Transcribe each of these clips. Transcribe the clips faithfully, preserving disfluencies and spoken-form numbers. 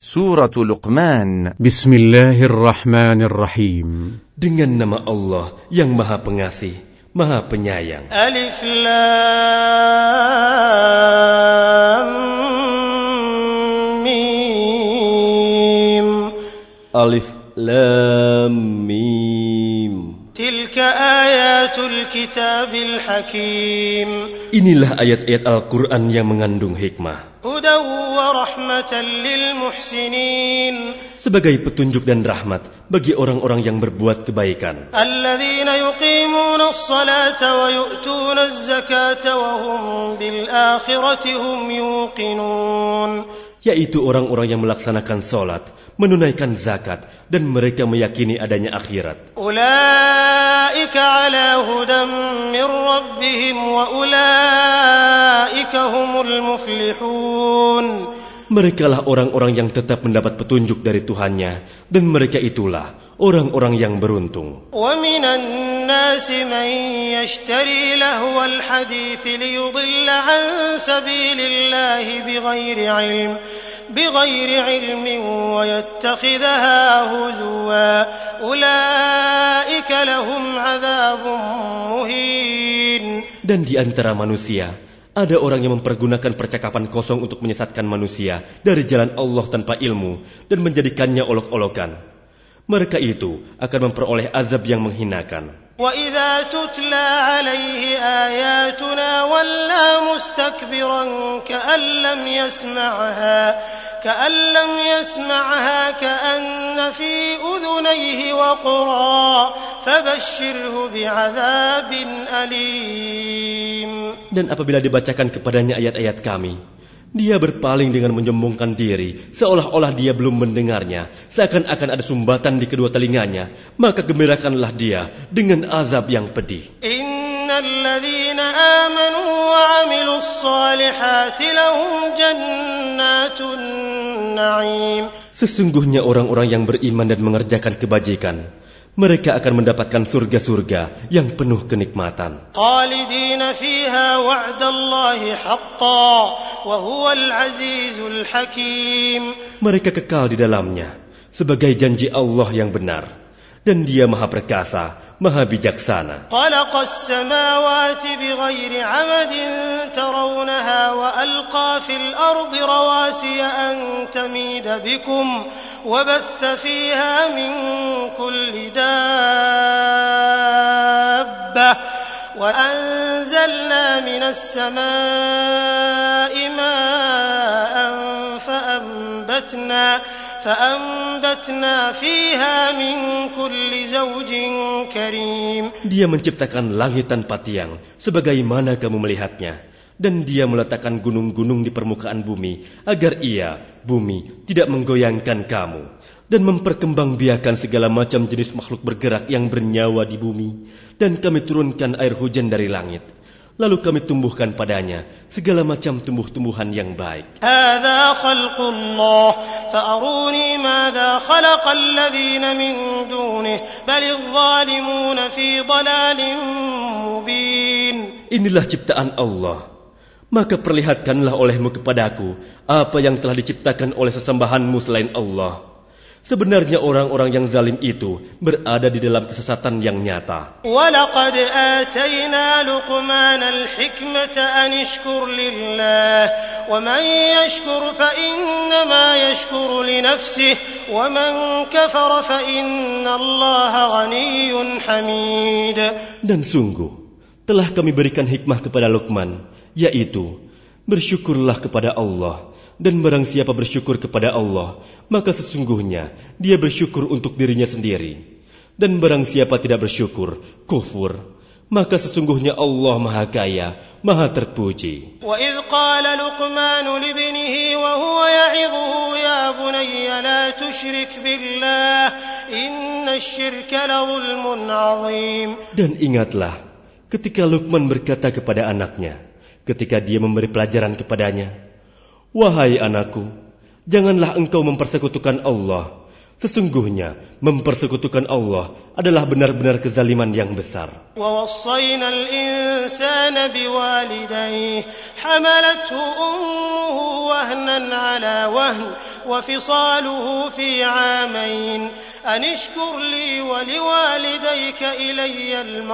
Suratul Luqman. Bismillahirrahmanirrahim. Dengan nama Allah yang Maha Pengasih, Maha Penyayang. Alif Lam Mim. Alif Lam Mim. Tilka ayatul kitabil hakim. Inilah ayat-ayat Al-Quran yang mengandung hikmah. Hudaw wa rahmatan lil muhsinin. Sebagai petunjuk dan rahmat bagi orang-orang yang berbuat kebaikan. Alladzina yuqimuna as-salata wa yu'tuna az-zakata wa hum bil akhirati hum yuqinun. Yaitu orang-orang yang melaksanakan salat, menunaikan zakat, dan mereka meyakini adanya akhirat. Ulaika ala hudan min rabbihim wa ulaika humul muflihun. Merekalah orang-orang yang tetap mendapat petunjuk dari Tuhannya, dan mereka itulah orang-orang yang beruntung. Wa minan nasi man yashtari lahwal hadits liyudilla an sabilillahi bighairi ilm bighairi ilmin wa yattakhidhaha huzwa ulaika lahum adzabun muhin. Dan di antara manusia ada orang yang mempergunakan percakapan kosong untuk menyesatkan manusia dari jalan Allah tanpa ilmu dan menjadikannya olok-olokan. Mereka itu akan memperoleh azab yang menghinakan. Wa idza tutla alaihi ayatuna walla mustakbiran ka'an lam yasma'ha ka'an lam yasma'ha ka'anna fi udhunayhi waqra fabashshirhu bi'adzabin alim. Dan apabila dibacakan kepadanya ayat-ayat kami, dia berpaling dengan menyombongkan diri, seolah-olah dia belum mendengarnya, seakan-akan ada sumbatan di kedua telinganya. Maka gembirakanlah dia dengan azab yang pedih. Innal ladzina amanu wa 'amilus solihati lahum jannatun na'im. Sesungguhnya orang-orang yang beriman dan mengerjakan kebajikan, mereka akan mendapatkan surga-surga yang penuh kenikmatan. Khalidina fiha wa'dallahi haqqan wa huwal azizul hakim. Mereka kekal di dalamnya sebagai janji Allah yang benar, dan Dia Maha Perkasa, Maha Bijaksana. Khalaqas samawati bighairi 'amadin tarawnaha wa alqa fil ardi rawasiya an tamida bikum wa batha fiha min kulli dabbah wa anzalna minas samaa'i maa'an fa'anbatna فَأَنبَتْنَا فِيهَا مِنْ كُلِّ زَوْجٍ كَرِيمٍ. Dia menciptakan langit tanpa tiang, sebagaimana kamu melihatnya. Dan Dia meletakkan gunung-gunung di permukaan bumi, agar ia, bumi, tidak menggoyangkan kamu. Dan memperkembangbiakan segala macam jenis makhluk bergerak yang bernyawa di bumi. Dan kami turunkan air hujan dari langit. Lalu kami tumbuhkan padanya segala macam tumbuh-tumbuhan yang baik. Hadza khalqullah fa'aruni madza khalaqal ladzina min dunihi balidh zalimuna fi dhalalin mubin. Inilah ciptaan Allah. Maka perlihatkanlah olehmu kepadaku apa yang telah diciptakan oleh sesembahanmu selain Allah. Sebenarnya orang-orang yang zalim itu berada di dalam kesesatan yang nyata. وَلَقَدْ آتَيْنَا لُقْمَانَ الْحِكْمَةَ أَنِ اشْكُرْ لِلَّهِ وَمَنْ يَشْكُرْ فَإِنَّمَا يَشْكُرُ لِنَفْسِهِ وَمَنْ كَفَرَ فَإِنَّ اللَّهَ غَنِيٌّ حَمِيدٌ. Dan sungguh telah kami berikan hikmah kepada Luqman, yaitu bersyukurlah kepada Allah. Dan barang siapa bersyukur kepada Allah, maka sesungguhnya dia bersyukur untuk dirinya sendiri. Dan barang siapa tidak bersyukur, kufur, maka sesungguhnya Allah Maha Kaya, Maha Terpuji. Wa idh qala Luqmanu libnihi wa huwa ya'idhuhu ya bunayya la tusyrik billah inna asy-syirka la dhulmun 'adzim. Dan ingatlah ketika Luqman berkata kepada anaknya, ketika dia memberi pelajaran kepadanya, wahai anakku, janganlah engkau mempersekutukan Allah. Sesungguhnya mempersekutukan Allah adalah benar-benar kezaliman yang besar. وَوَصَّيْنَا الْإِنسَانَ بِوَالِدَيْهِ حَمَلَتْهُ أُمُّهُ وَهْنًا عَلَى وَهْنٍ وَفِصَالُهُ فِي عَامَيْنِ أَنِ اشْكُرْ لِي وَلِوَالِدَيْكَ إِلَيَّ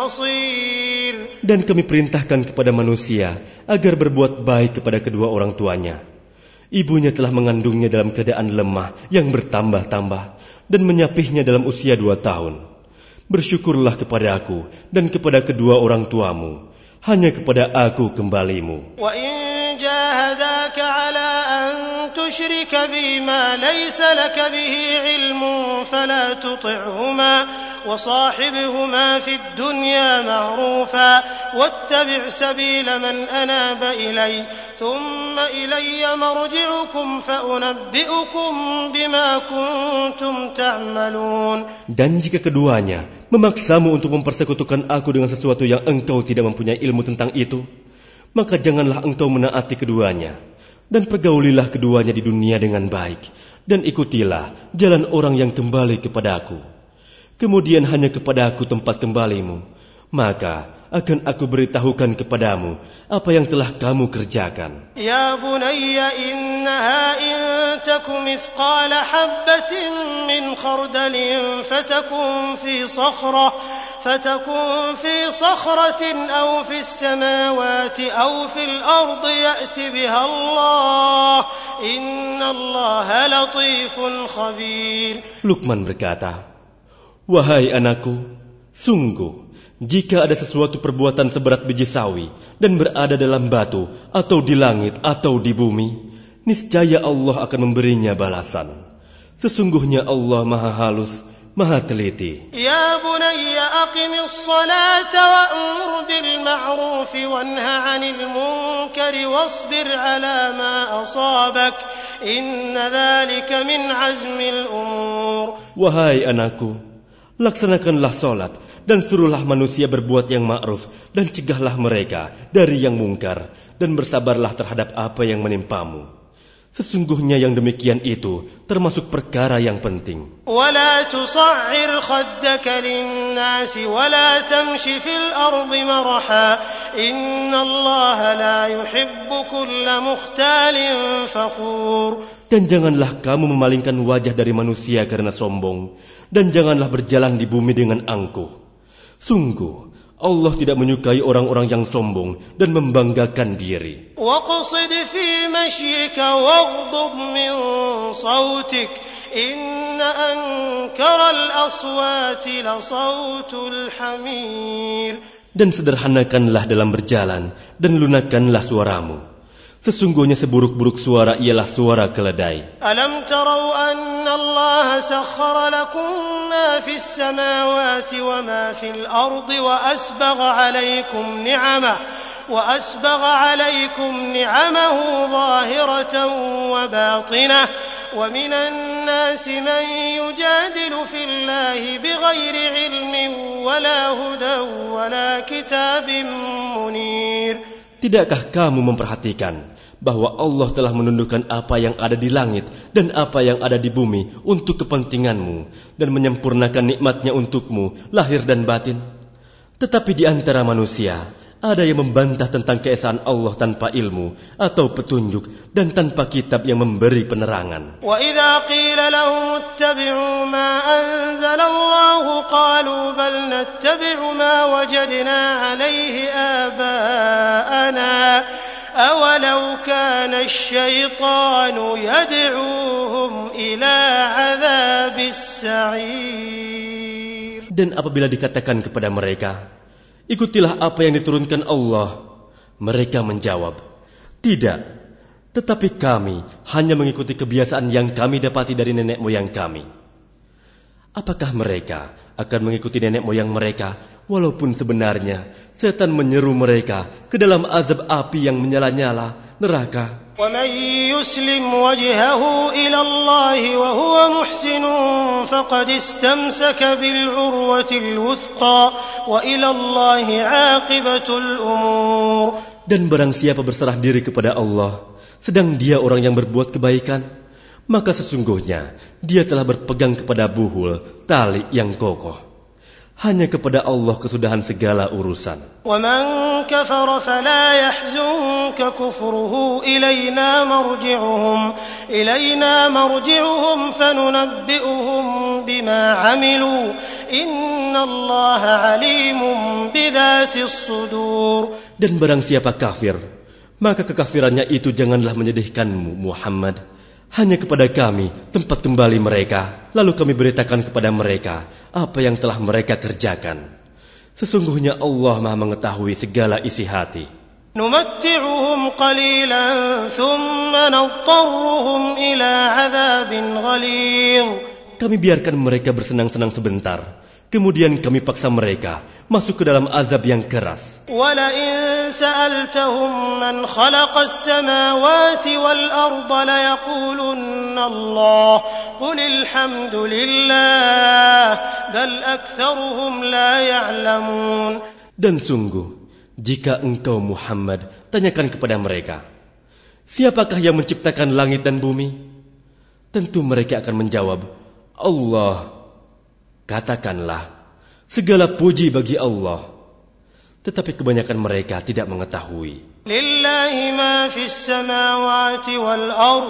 الْمَصِيرُ. Dan kami perintahkan kepada manusia agar berbuat baik kepada kedua orang tuanya. Ibunya telah mengandungnya dalam keadaan lemah yang bertambah-tambah dan menyapihnya dalam usia dua tahun. Bersyukurlah kepada aku dan kepada kedua orang tuamu. Hanya kepada aku kembalimu. Wa in jahadaka ala an tusyrika bima laysa laka bihi ilmun fala tuti'huma wa sahibhuma fid dunya ma'rufa wattabi' sabila man anaba ilay thumma ilayya marji'ukum fa unabbi'ukum bima kuntum ta'malun. Dan jika keduanya memaksamu untuk mempersekutukan aku dengan sesuatu yang engkau tidak mempunyai ilmu tentang itu, maka janganlah engkau menaati keduanya, dan pergaulilah keduanya di dunia dengan baik, dan ikutilah jalan orang yang kembali kepada aku. Kemudian hanya kepada aku tempat kembalimu, maka akan aku beritahukan kepadamu apa yang telah kamu kerjakan. Ya bunayya innaha in takum mithqala habbatin min khardalin fatakun fi sakhrah fatakun fi sakhratin aw fi samawati aw fil ardi ya'ti biha Allah inna Allah latifun khabir. Luqman berkata, wahai anakku, sungguh jika ada sesuatu perbuatan seberat biji sawi dan berada dalam batu atau di langit atau di bumi, niscaya Allah akan memberinya balasan. Sesungguhnya Allah Maha Halus, Maha Teliti. Ya bunayya aqimis salata wa'mur bil ma'ruf wanha 'anil munkari wasbir 'ala ma asabak inna dhalika min 'azmil umur. Wahai anakku, laksanakanlah salat dan suruhlah manusia berbuat yang ma'ruf dan cegahlah mereka dari yang mungkar dan bersabarlah terhadap apa yang menimpamu. Sesungguhnya yang demikian itu termasuk perkara yang penting. وَلَا تُصَعِّرْ خَدَّكَ لِلنَّاسِ وَلَا تَمْشِ فِي الْأَرْضِ مَرَحًا إِنَّ اللَّهَ لَا يُحِبُّ كُلَّ مُخْتَالٍ فَخُورٍ. Dan janganlah kamu memalingkan wajah dari manusia karena sombong, dan janganlah berjalan di bumi dengan angkuh. Sungguh, Allah tidak menyukai orang-orang yang sombong dan membanggakan diri. وَقْصِدْ فِي مَشْيِكَ وَاغْضُضْ مِنْ صَوْتِكَ إِنَّ أَنْكَرَ الْأَصْوَاتِ لَصَوْتُ الْحَمِيرِ. Dan sederhanakanlah dalam berjalan dan lunakkanlah suaramu. Sesungguhnya seburuk-buruk suara ialah suara keledai. Alam tarau anna Allah sakhkhara lakum ma fis samawati wa ma fil ardi wa asbagha alaykum ni'amahu wa asbagha alaykum ni'amahu zahiratan wa batinah wa minan nasi man yujadilu fillahi bighairi ilmin wala hudan wala kitabim munir. Tidakkah kamu memperhatikan bahwa Allah telah menundukkan apa yang ada di langit dan apa yang ada di bumi untuk kepentinganmu dan menyempurnakan nikmatnya untukmu lahir dan batin? Tetapi di antara manusia ada yang membantah tentang keesaan Allah tanpa ilmu atau petunjuk dan tanpa kitab yang memberi penerangan. Wa idza qila lahum ittabi'u ma anzala Allah qalu bal nattabi'u ma wajadna 'alayhi aba'ana awalau kana asy-syaitanu yad'uuhum ila 'adzabis sa'ir. Dan apabila dikatakan kepada mereka, ikutilah apa yang diturunkan Allah, mereka menjawab, tidak, tetapi kami hanya mengikuti kebiasaan yang kami dapati dari nenek moyang kami. Apakah mereka akan mengikuti nenek moyang mereka, walaupun sebenarnya setan menyeru mereka ke dalam azab api yang menyala-nyala, neraka? وَمَنْ يُسْلِمْ وَجْهَهُ إِلَى اللَّهِ وَهُوَ مُحْسِنٌ فَقَدِ اسْتَمْسَكَ بِالْعُرْوَةِ الْوُثْقَى وَإِلَى اللَّهِ عَاقِبَةُ الْأُمُورِ. Dan barang siapa berserah diri kepada Allah, sedang dia orang yang berbuat kebaikan, maka sesungguhnya dia telah berpegang kepada buhul, tali yang kokoh. Hanya kepada Allah kesudahan segala urusan. وَمَنْ كَفَرَ فَلَا يَحْزُنْكَ كُفْرُهُ إِلَيْنَا مَرْجِعُهُمْ إِلَيْنَا مَرْجِعُهُمْ فَنُنَبِّئُهُمْ بِمَا عَمِلُوا إِنَّ اللَّهَ عَلِيمٌ بِذَاتِ الصُّدُورِ. Dan barang siapa kafir, maka kekafirannya itu janganlah menyedihkanmu, Muhammad. Hanya kepada kami tempat kembali mereka, lalu kami beritakan kepada mereka apa yang telah mereka kerjakan. Sesungguhnya Allah Maha mengetahui segala isi hati. نُمَتِّعُهُمْ قَلِيلًا ثُمَّ نَضْطَرُّهُمْ إِلَى عَذَابٍ غَلِيظٍ. Kami biarkan mereka bersenang-senang sebentar, kemudian kami paksa mereka masuk ke dalam azab yang keras. وَلَئِن سَأَلْتَهُمْ مَنْ خَلَقَ السَّمَاوَاتِ وَالْأَرْضَ لَيَقُولُنَّ اللَّهُ قُلِ الْحَمْدُ لِلَّهِ بَلْ أَكْثَرُهُمْ لَا يَعْلَمُونَ. Dan sungguh, jika engkau Muhammad tanyakan kepada mereka, siapakah yang menciptakan langit dan bumi? Tentu mereka akan menjawab, Allah. Katakanlah, segala puji bagi Allah. Tetapi kebanyakan mereka tidak mengetahui. Lillahi ma fis samawati wal ard,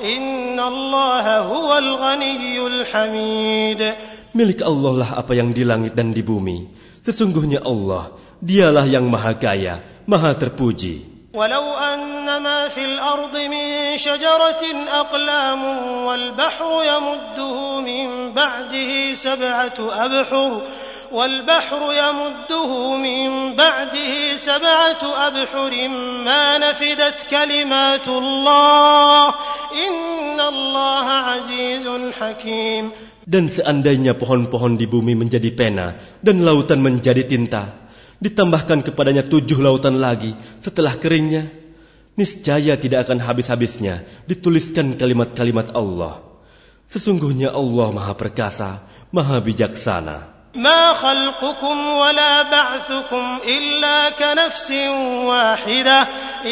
innallaha huwal ghaniyyul hamid. Milik Allah lah apa yang di langit dan di bumi. Sesungguhnya Allah, dialah yang maha kaya, maha terpuji. ولو أن ما في الأرض من شجرة أقلام والبحر يمده من بعده سبعة أبحر والبحر يمده من بعده سبعة أبحر ما نفدت كلمات الله إن الله عزيز حكيم. Dan seandainya pohon-pohon di bumi menjadi pena dan lautan menjadi tinta, ditambahkan kepadanya tujuh lautan lagi setelah keringnya, niscaya tidak akan habis-habisnya dituliskan kalimat-kalimat Allah. Sesungguhnya Allah Maha Perkasa, Maha Bijaksana. Ma khalqukum wa la ba'thukum illa ka nafsin wahidah,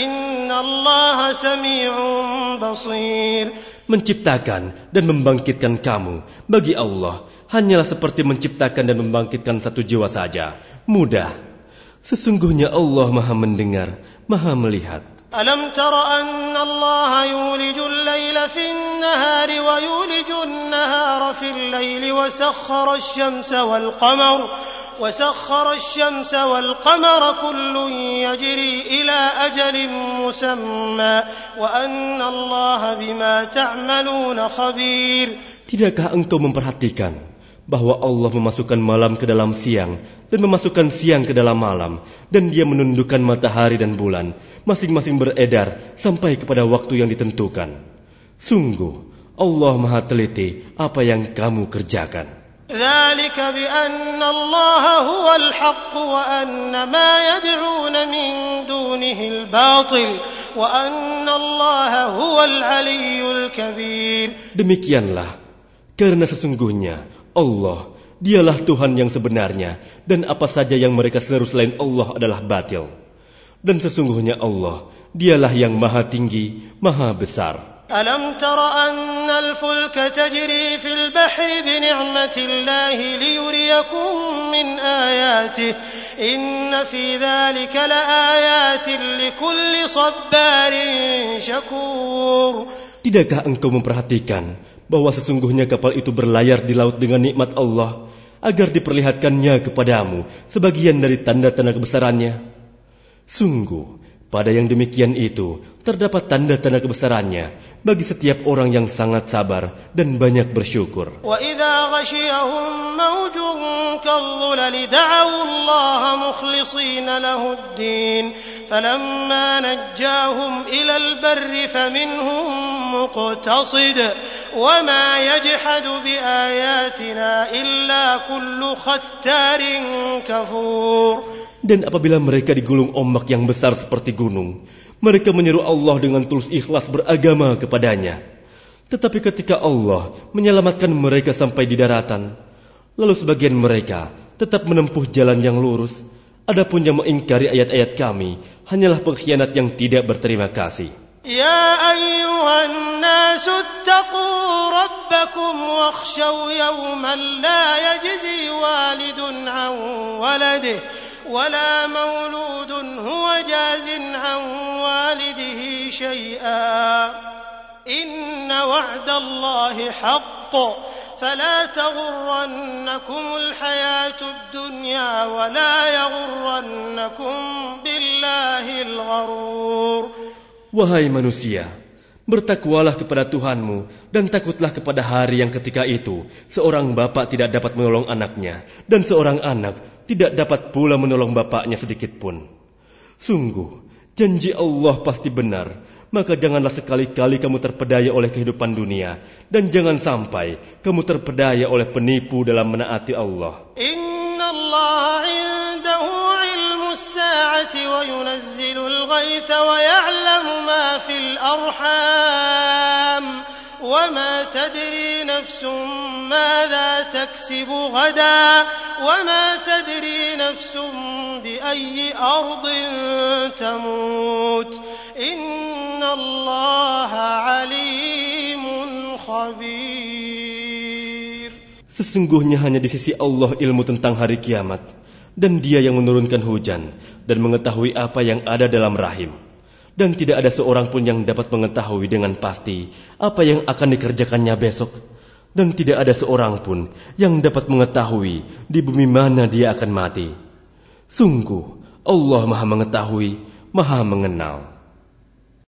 innallaha sami'un basir. Menciptakan dan membangkitkan kamu bagi Allah hanyalah seperti menciptakan dan membangkitkan satu jiwa saja, mudah. Sesungguhnya Allah Maha mendengar, Maha melihat. Alam tara anna Allah yulijul layla fin nahari wa yulijul nahara fil layli wa sakhkhara asy-syamsa wal qamar wa sakhkhara asy-syamsa wal qamara kullun yajri ila ajalin musamma wa anna Allah bima ta'maluna khabir. Tidakkah engkau memperhatikan bahwa Allah memasukkan malam ke dalam siang dan memasukkan siang ke dalam malam, dan Dia menundukkan matahari dan bulan masing-masing beredar sampai kepada waktu yang ditentukan. Sungguh Allah Maha teliti apa yang kamu kerjakan. Dzalika bi anna Allah huwal haqq wa anna ma yad'una min dunihi al-batil wa anna Allah huwal aliyyul kabir. Demikianlah karena sesungguhnya Allah, dialah Tuhan yang sebenarnya, dan apa saja yang mereka seru selain Allah adalah batil. Dan sesungguhnya Allah, dialah yang maha tinggi, maha besar. Alam tara anna al-fulka tajri fil bahri bi ni'matillahi liyuriyakum min ayatihi inna fi dhalika laayatin likulli sabbarin syakur. Tidakkah engkau memperhatikan bahwa sesungguhnya kapal itu berlayar di laut dengan nikmat Allah, agar diperlihatkannya kepadamu sebagian dari tanda-tanda kebesarannya? Sungguh, pada yang demikian itu terdapat tanda-tanda kebesarannya bagi setiap orang yang sangat sabar dan banyak bersyukur. Wa idza ghashiyahum mawjun kadh-dhulali da'u Allah mukhlishina lahu ad-din falamma najjahum ila al-barri faminhum muqtasid wa ma yajhadu bi ayatina illa kullu khattarin kafur. Dan apabila mereka digulung ombak yang besar seperti gunung, mereka menyeru Allah dengan tulus ikhlas beragama kepadanya. Tetapi ketika Allah menyelamatkan mereka sampai di daratan, lalu sebagian mereka tetap menempuh jalan yang lurus, adapun yang mengingkari ayat-ayat kami hanyalah pengkhianat yang tidak berterima kasih. Ya ayyuhan الناس اتقوا ربكم واخشوا يوما لا يجزي والد عن ولده ولا مولود هو جاز عن والده شيئا إن وعد الله حق فلا تغرنكم الحياة الدنيا ولا يغرنكم بالله الغرور. Wahai manusia, bertakwalah kepada Tuhanmu dan takutlah kepada hari yang ketika itu seorang bapak tidak dapat menolong anaknya dan seorang anak tidak dapat pula menolong bapaknya sedikit pun. Sungguh, janji Allah pasti benar, maka janganlah sekali-kali kamu terpedaya oleh kehidupan dunia dan jangan sampai kamu terpedaya oleh penipu dalam menaati Allah. Inna Allah indahu ilmu as-sa'ati wa yunazzilu al-ghaytha wa ya'lamu ma fil arham wa ma tadri nafsun madha taksibu ghadan wa ma tadri nafsun bi ayyi ardin tamut. Inna Allah alimun khabir. Sesungguhnya hanya di sisi Allah ilmu tentang hari kiamat, dan Dia yang menurunkan hujan dan mengetahui apa yang ada dalam rahim. Dan tidak ada seorang pun yang dapat mengetahui dengan pasti apa yang akan dikerjakannya besok. Dan tidak ada seorang pun yang dapat mengetahui di bumi mana dia akan mati. Sungguh, Allah Maha Mengetahui, Maha Mengenal.